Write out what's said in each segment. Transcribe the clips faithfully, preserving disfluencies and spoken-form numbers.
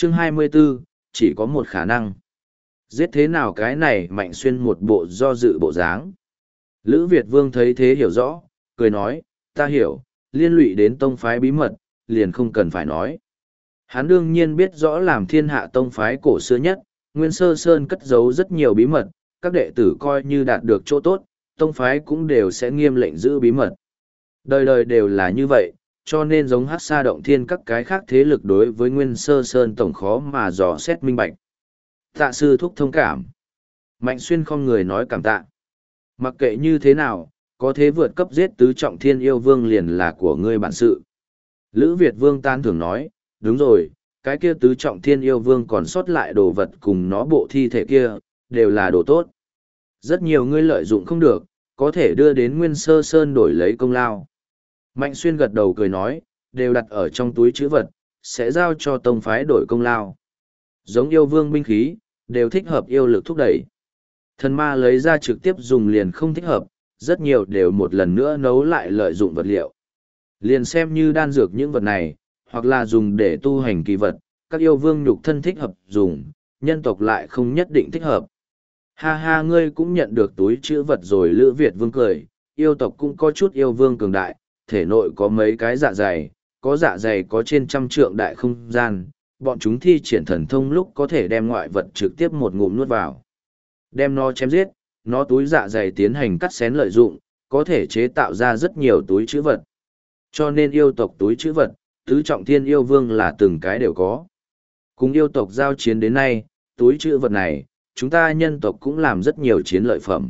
Chương hai mươi 24, chỉ có một khả năng. Giết thế nào cái này Mạnh Xuyên một bộ do dự bộ dáng. Lữ Việt Vương thấy thế hiểu rõ, cười nói, ta hiểu, liên lụy đến tông phái bí mật, liền không cần phải nói. Hắn đương nhiên biết rõ làm thiên hạ tông phái cổ xưa nhất, Nguyên Sơ Sơn cất giấu rất nhiều bí mật, các đệ tử coi như đạt được chỗ tốt, tông phái cũng đều sẽ nghiêm lệnh giữ bí mật. Đời đời đều là như vậy, cho nên giống Hắc Sa Động Thiên các cái khác thế lực đối với Nguyên Sơ Sơn tổng khó mà dò xét minh bạch. Tạ sư thúc thông cảm. Mạnh Xuyên không người nói cảm tạ. Mặc kệ như thế nào, có thế vượt cấp giết tứ trọng thiên yêu vương liền là của ngươi bản sự. Lữ Việt Vương tan thường nói, đúng rồi, cái kia tứ trọng thiên yêu vương còn sót lại đồ vật cùng nó bộ thi thể kia, đều là đồ tốt. Rất nhiều ngươi lợi dụng không được, có thể đưa đến Nguyên Sơ Sơn đổi lấy công lao. Mạnh Xuyên gật đầu cười nói, đều đặt ở trong túi chữ vật, sẽ giao cho tông phái đổi công lao. Giống yêu vương binh khí, đều thích hợp yêu lực thúc đẩy. Thần ma lấy ra trực tiếp dùng liền không thích hợp, rất nhiều đều một lần nữa nấu lại lợi dụng vật liệu. Liền xem như đan dược những vật này, hoặc là dùng để tu hành kỳ vật, các yêu vương nhục thân thích hợp dùng, nhân tộc lại không nhất định thích hợp. Ha ha, ngươi cũng nhận được túi chữ vật rồi. Lữ Việt Vương cười, yêu tộc cũng có chút yêu vương cường đại, thể nội có mấy cái dạ dày, có dạ dày có trên trăm trượng đại không gian, bọn chúng thi triển thần thông lúc có thể đem ngoại vật trực tiếp một ngụm nuốt vào. Đem nó chém giết, nó túi dạ dày tiến hành cắt xén lợi dụng, có thể chế tạo ra rất nhiều túi chữ vật. Cho nên yêu tộc túi chữ vật, tứ trọng thiên yêu vương là từng cái đều có. Cùng yêu tộc giao chiến đến nay, túi chữ vật này, chúng ta nhân tộc cũng làm rất nhiều chiến lợi phẩm.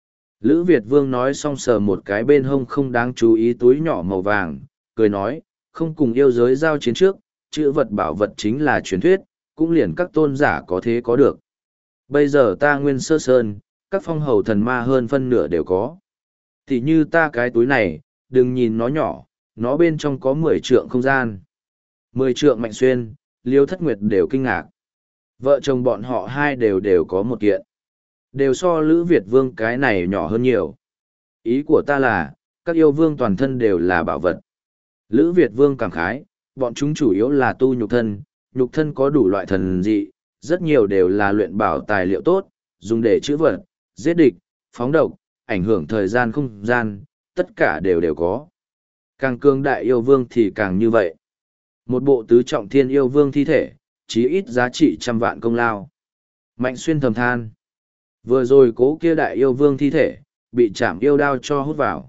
Lữ Việt Vương nói xong sờ một cái bên hông không đáng chú ý túi nhỏ màu vàng, cười nói, không cùng yêu giới giao chiến trước, chữ vật bảo vật chính là truyền thuyết, cũng liền các tôn giả có thế có được. Bây giờ ta Nguyên Sơ Sơn, các phong hầu thần ma hơn phân nửa đều có. Thì như ta cái túi này, đừng nhìn nó nhỏ, nó bên trong có mười trượng không gian. Mười trượng Mạnh Xuyên, Liêu Thất Nguyệt đều kinh ngạc. Vợ chồng bọn họ hai đều đều có một kiện. Đều so Lữ Việt Vương cái này nhỏ hơn nhiều. Ý của ta là, các yêu vương toàn thân đều là bảo vật. Lữ Việt Vương cảm khái, bọn chúng chủ yếu là tu nhục thân, nhục thân có đủ loại thần dị, rất nhiều đều là luyện bảo tài liệu tốt, dùng để chữa vật, giết địch, phóng độc, ảnh hưởng thời gian không gian, tất cả đều đều có. Càng cường đại yêu vương thì càng như vậy. Một bộ tứ trọng thiên yêu vương thi thể, chí ít giá trị trăm vạn công lao. Mạnh Xuyên thầm than. Vừa rồi cố kia đại yêu vương thi thể, bị chạm yêu đao cho hút vào.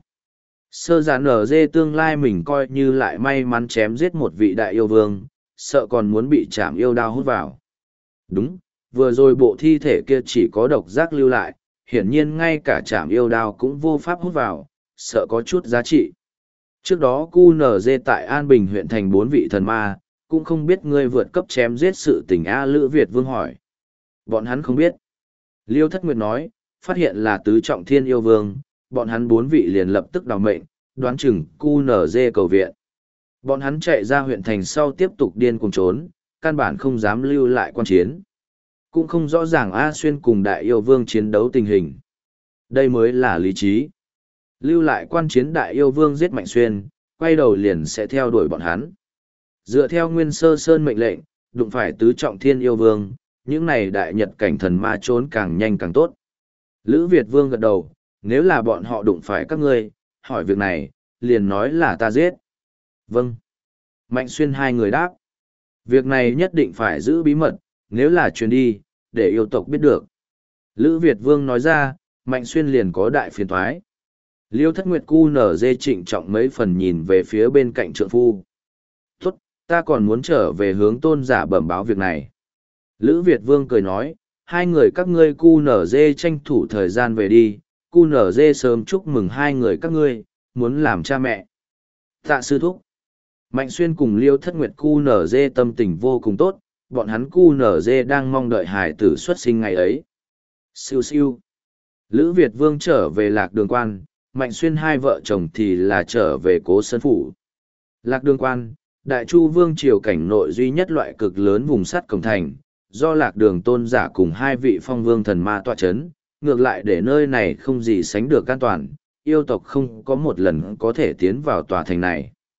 Sơ giản ở dê tương lai mình coi như lại may mắn chém giết một vị đại yêu vương, sợ còn muốn bị chạm yêu đao hút vào. Đúng, vừa rồi bộ thi thể kia chỉ có độc giác lưu lại, hiển nhiên ngay cả chạm yêu đao cũng vô pháp hút vào, sợ có chút giá trị. Trước đó cu nở dê tại An Bình huyện thành bốn vị thần ma, cũng không biết ngươi vượt cấp chém giết sự tình A. Lữ Việt Vương hỏi. Bọn hắn không biết. Liêu Thất Nguyệt nói, phát hiện là tứ trọng thiên yêu vương, bọn hắn bốn vị liền lập tức đào mệnh, đoán chừng cu nở dê cầu viện. Bọn hắn chạy ra huyện thành sau tiếp tục điên cuồng trốn, căn bản không dám lưu lại quan chiến. Cũng không rõ ràng A Xuyên cùng đại yêu vương chiến đấu tình hình. Đây mới là lý trí. Lưu lại quan chiến đại yêu vương giết Mạnh Xuyên, quay đầu liền sẽ theo đuổi bọn hắn. Dựa theo Nguyên Sơ Sơn mệnh lệnh, đụng phải tứ trọng thiên yêu vương, những này đại nhật cảnh thần ma trốn càng nhanh càng tốt. Lữ Việt Vương gật đầu, nếu là bọn họ đụng phải các ngươi, hỏi việc này, liền nói là ta giết. Vâng. Mạnh Xuyên hai người đáp. Việc này nhất định phải giữ bí mật, nếu là truyền đi, để yêu tộc biết được. Lữ Việt Vương nói ra, Mạnh Xuyên liền có đại phiền thoái. Liêu Thất Nguyệt cu nở dê trịnh trọng mấy phần nhìn về phía bên cạnh trượng phu. Tốt, ta còn muốn trở về hướng tôn giả bẩm báo việc này. Lữ Việt Vương cười nói, hai người các ngươi cu nở dê tranh thủ thời gian về đi, cu nở dê sớm chúc mừng hai người các ngươi, muốn làm cha mẹ. Tạ sư thúc. Mạnh Xuyên cùng Liêu Thất Nguyệt cu nở dê tâm tình vô cùng tốt, bọn hắn cu nở dê đang mong đợi hải tử xuất sinh ngày ấy. Siêu siêu. Lữ Việt Vương trở về Lạc Đường Quan, Mạnh Xuyên hai vợ chồng thì là trở về Cố Sơn Phủ. Lạc Đường Quan, Đại Chu Vương triều cảnh nội duy nhất loại cực lớn vùng sắt cổng thành, do Lạc Đường tôn giả cùng hai vị phong vương thần ma tọa chấn, ngược lại để nơi này không gì sánh được an toàn, yêu tộc không có một lần có thể tiến vào tòa thành này.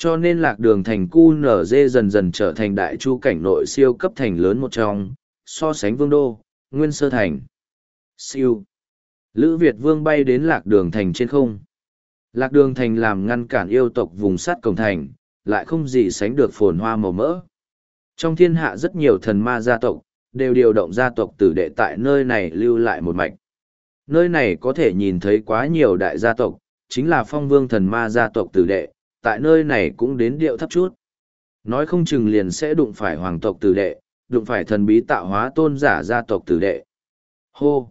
Cho nên lạc đường thành cu nở dê dần dần trở thành đại chu cảnh nội siêu cấp thành lớn một trong, so sánh vương đô, nguyên sơ thành. Siêu. Lữ Việt Vương bay đến lạc đường thành trên không. Lạc đường thành làm ngăn cản yêu tộc vùng sắt cổng thành, lại không gì sánh được phồn hoa màu mỡ. Trong thiên hạ rất nhiều thần ma gia tộc, đều điều động gia tộc tử đệ tại nơi này lưu lại một mạch. Nơi này có thể nhìn thấy quá nhiều đại gia tộc, chính là phong vương thần ma gia tộc tử đệ, tại nơi này cũng đến điệu thấp chút. Nói không chừng liền sẽ đụng phải hoàng tộc tử đệ, đụng phải thần bí tạo hóa tôn giả gia tộc tử đệ. Hô!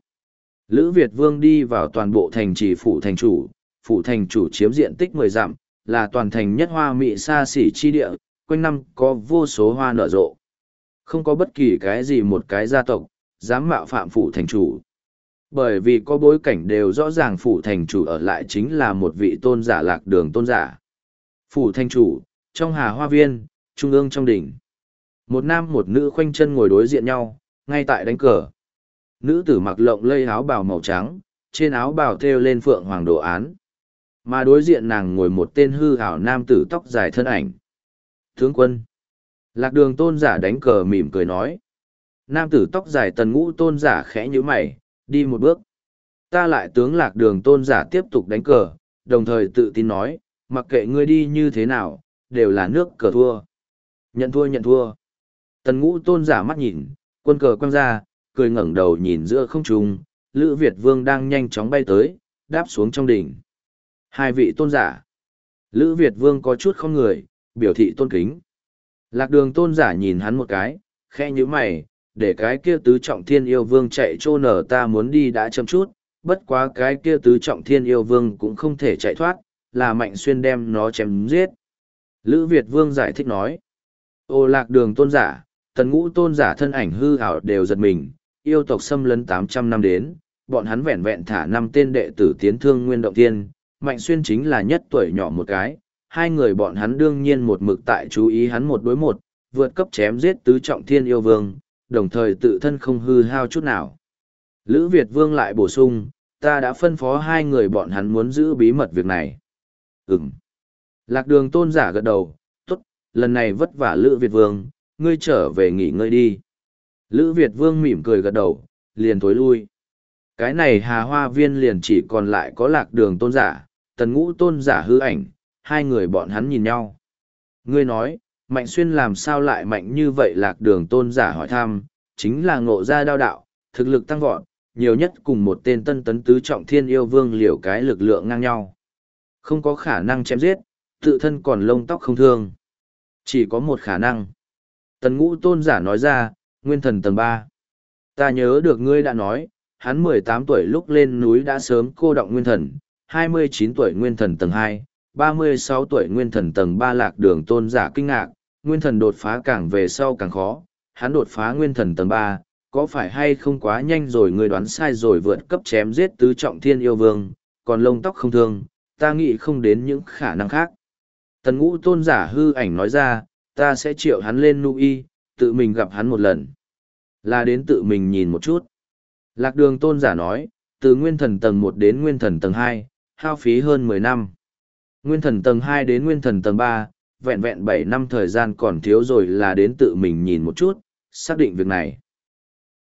Lữ Việt Vương đi vào toàn bộ thành trì phủ thành chủ, phủ thành chủ chiếm diện tích mười dặm, là toàn thành nhất hoa mỹ xa xỉ chi địa, quanh năm có vô số hoa nở rộ. Không có bất kỳ cái gì một cái gia tộc, dám mạo phạm phủ thành chủ. Bởi vì có bối cảnh đều rõ ràng phủ thành chủ ở lại chính là một vị tôn giả lạc đường tôn giả. Phủ thành chủ, trong hà hoa viên, trung ương trong đỉnh. Một nam một nữ khoanh chân ngồi đối diện nhau, ngay tại đánh cờ. Nữ tử mặc lộng lây áo bào màu trắng, trên áo bào thêu lên phượng hoàng đồ án. Mà đối diện nàng ngồi một tên hư hảo nam tử tóc dài thân ảnh. Tướng quân. Lạc đường tôn giả đánh cờ mỉm cười nói. Nam tử tóc dài tần ngũ tôn giả khẽ như mày, đi một bước. Ta lại tướng lạc đường tôn giả tiếp tục đánh cờ, đồng thời tự tin nói, mặc kệ ngươi đi như thế nào, đều là nước cờ thua. Nhận thua nhận thua. Tần ngũ tôn giả mắt nhìn, quân cờ quăng ra, cười ngẩng đầu nhìn giữa không trung, Lữ Việt Vương đang nhanh chóng bay tới, đáp xuống trong đỉnh. Hai vị tôn giả. Lữ Việt Vương có chút không người, biểu thị tôn kính. Lạc đường tôn giả nhìn hắn một cái, khẽ như mày, để cái kia tứ trọng thiên yêu vương chạy trô nở ta muốn đi đã chậm chút, bất quá cái kia tứ trọng thiên yêu vương cũng không thể chạy thoát, là Mạnh Xuyên đem nó chém giết. Lữ Việt Vương giải thích nói. Ô lạc đường tôn giả, tần ngũ tôn giả thân ảnh hư ảo đều giật mình, yêu tộc xâm lấn tám trăm năm đến, bọn hắn vẹn vẹn thả năm tên đệ tử tiến thương nguyên động tiên, Mạnh Xuyên chính là nhất tuổi nhỏ một cái, hai người bọn hắn đương nhiên một mực tại chú ý hắn một đối một, vượt cấp chém giết tứ trọng thiên yêu vương, đồng thời tự thân không hư hao chút nào. Lữ Việt Vương lại bổ sung, ta đã phân phó hai người bọn hắn muốn giữ bí mật việc này. Ừm. Lạc đường tôn giả gật đầu, tốt, lần này vất vả Lữ Việt Vương, ngươi trở về nghỉ ngơi đi. Lữ Việt Vương mỉm cười gật đầu, liền tối lui. Cái này hà hoa viên liền chỉ còn lại có lạc đường tôn giả, tần ngũ tôn giả hư ảnh, hai người bọn hắn nhìn nhau. Ngươi nói, Mạnh Xuyên làm sao lại mạnh như vậy lạc đường tôn giả hỏi thăm, chính là ngộ ra đao đạo, thực lực tăng vọt, nhiều nhất cùng một tên tân tấn tứ trọng thiên yêu vương liều cái lực lượng ngang nhau. Không có khả năng chém giết, tự thân còn lông tóc không thương. Chỉ có một khả năng. Tần ngũ tôn giả nói ra, nguyên thần tầng ba. Ta nhớ được ngươi đã nói, hắn mười tám tuổi lúc lên núi đã sớm cô động nguyên thần, hai mươi chín tuổi nguyên thần tầng hai, ba mươi sáu tuổi nguyên thần tầng ba lạc đường tôn giả kinh ngạc, nguyên thần đột phá càng về sau càng khó, hắn đột phá nguyên thần tầng ba, có phải hay không quá nhanh rồi ngươi đoán sai rồi vượt cấp chém giết tứ trọng thiên yêu vương, còn lông tóc không thương, ta nghĩ không đến những khả năng khác. Tần ngũ tôn giả hư ảnh nói ra, ta sẽ triệu hắn lên nu y, tự mình gặp hắn một lần. Là đến tự mình nhìn một chút. Lạc đường tôn giả nói, từ nguyên thần tầng một đến nguyên thần tầng hai, hao phí hơn mười năm. Nguyên thần tầng hai đến nguyên thần tầng ba, vẹn vẹn bảy năm thời gian còn thiếu rồi là đến tự mình nhìn một chút, xác định việc này.